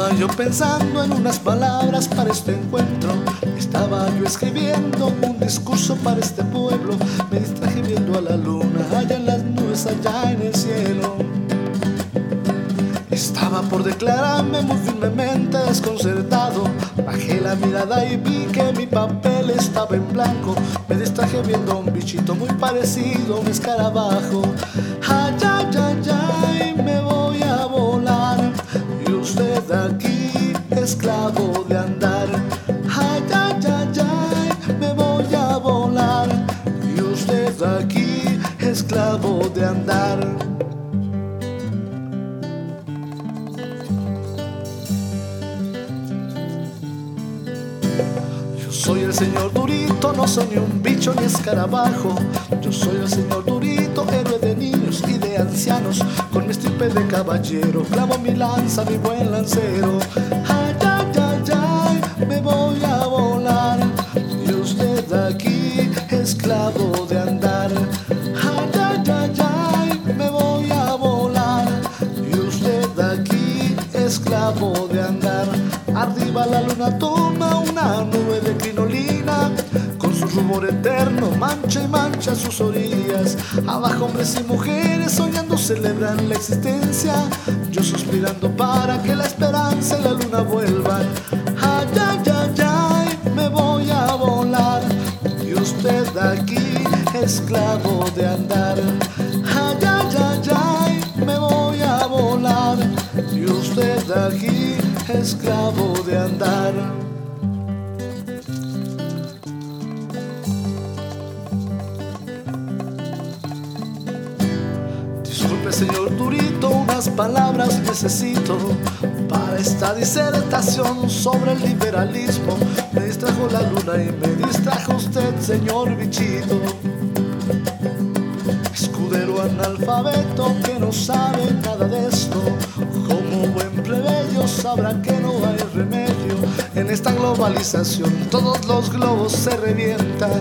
Estaba yo pensando en unas palabras para este encuentro. Estaba yo escribiendo un discurso para este pueblo. Me distraje viendo a la luna allá en las nubes, allá en el cielo. Estaba por declararme muy firmemente desconcertado. Bajé la mirada y vi que mi papel estaba en blanco. Me distraje viendo a un bichito muy parecido a un escarabajo. Ay, ay, ay, ay, me voy a volar. Y usted aquí, esclavo de andar. Ay, ay, ay, ay, me voy a volar. Y usted aquí, esclavo de andar. Yo soy el señor Durito, no soy ni un bicho ni escarabajo. Yo soy el señor Durito, héroe de niños y de ancianos. Con mi estirpe de caballero, clavo mi lanza, mi buen lancero. Ay, ay, ay, ay, me voy a volar. Y usted aquí, esclavo de andar. Ay, ay, ay, ay, me voy a volar. Y usted aquí, esclavo de andar. Arriba la luna toma una nube de crinolina, con su rubor eterno mancha y mancha sus orillas. Abajo hombres y mujeres soñando celebran la existencia, yo suspirando para que la esperanza y la luna vuelvan. Ay, ay, ay, ay, me voy a volar. Y usted aquí, esclavo de andar. Ay, ay, ay, ay, me voy a volar. Y usted aquí, esclavo de andar. Disculpe, señor Durito, unas palabras necesito para esta disertación sobre el liberalismo. Me distrajo la luna y me distrajo usted, señor bichito. Escudero analfabeto que no sabe nada de esto. Como buen plebeyo sabrá que no hay remedio. En esta globalización todos los globos se revientan.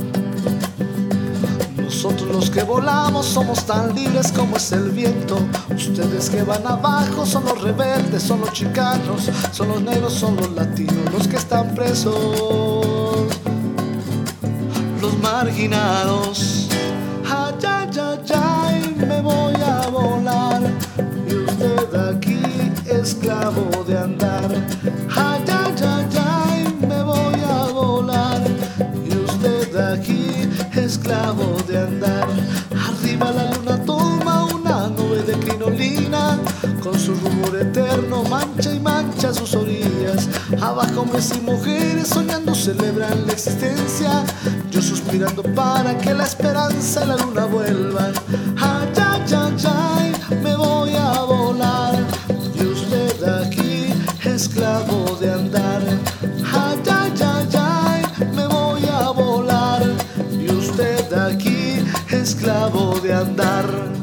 Nosotros los que volamos somos tan libres como es el viento. Ustedes que van abajo son los rebeldes, son los chicanos, son los negros, son los latinos, los que están presos, los marginados. Ay, ay, ay, ay, me voy a volar. Y usted aquí, esclavo de andar. Ay, ay, ay, ay, me voy a volar. Y usted aquí, esclavo de andar. Arriba la luna toma una nube de crinolina, con su rubor eterno mancha y mancha sus orillas. Abajo hombres y mujeres soñando celebran la existencia, yo suspirando para que la esperanza y la luna vuelvan. Ay, ay, ay, ay, me voy a volar. Y usted aquí, esclavo de andar. Ay, ay, ay, ay, me voy a volar. Y usted aquí, esclavo de andar.